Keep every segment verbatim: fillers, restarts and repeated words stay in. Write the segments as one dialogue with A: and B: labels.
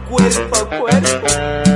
A: cuerpo a cuerpo.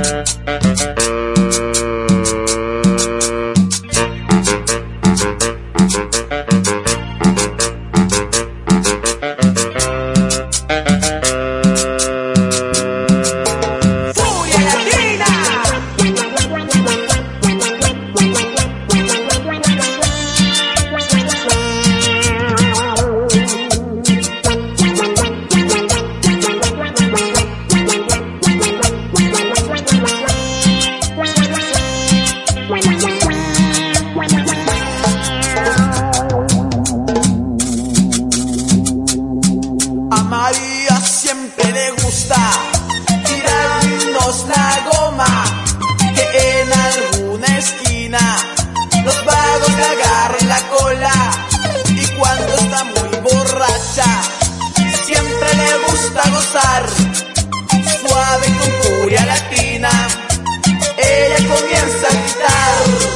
A: A María siempre le gusta tirarnos la goma, que en alguna esquina los vagos le agarren la cola. Y cuando está muy borracha siempre le gusta gozar, suave con furia latina ella comienza a gritar.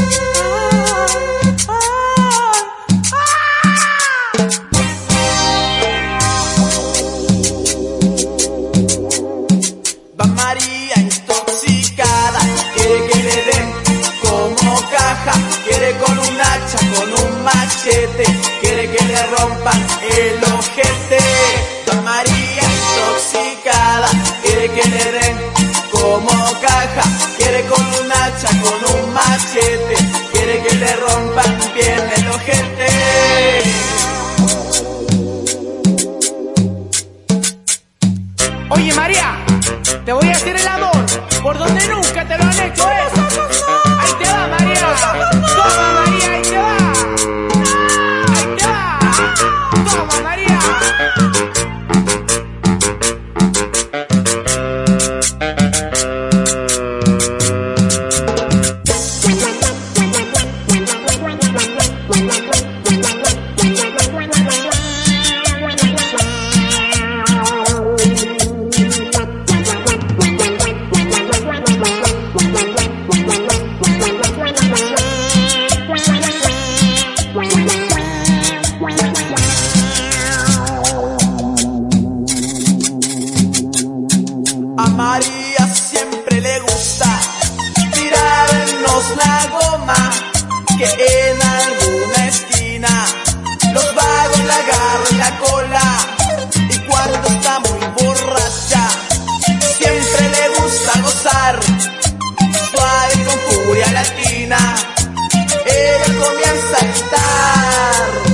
A: Va María intoxicada, quiere que le den como caja, quiere con un hacha, con un machete, quiere que le rompan el ojete. Va María intoxicada, quiere que le den como caja, quiere con un hacha, con un machete, quiere que le rompan bien el ojete.
B: Oye María, te voy a hacer el amor por donde nunca te lo han hecho, ¿eh? Ahí te va, María. Toma, María, ahí te va. Ahí te va. Toma, María.
A: A María siempre le gusta tirarnos la goma, que en alguna esquina los vagos le agarran la cola. Y cuando está muy borracha siempre le gusta gozar, suave con furia latina ella comienza a gritar.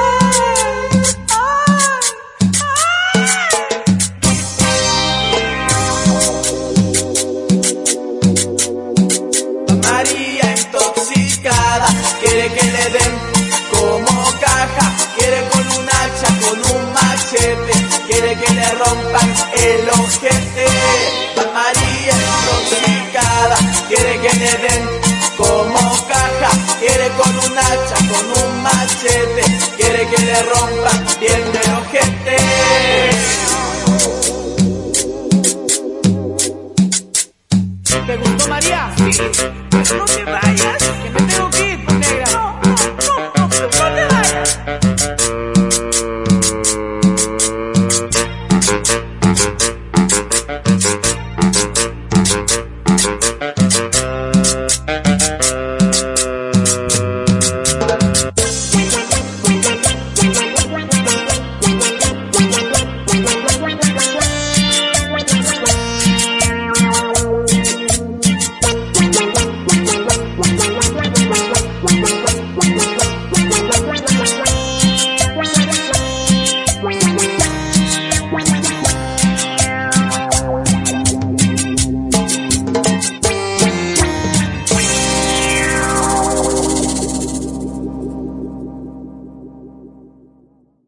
A: María intoxicada, quiere que le den como caja, quiere con un hacha, con un machete, quiere que le rompan el ojete. María intoxicada, quiere que le den como caja, quiere con un hacha, con un machete, quiere que le rompan bien el ojete.
B: ¿Te gustó, María?
A: Sí, pues no te vayas.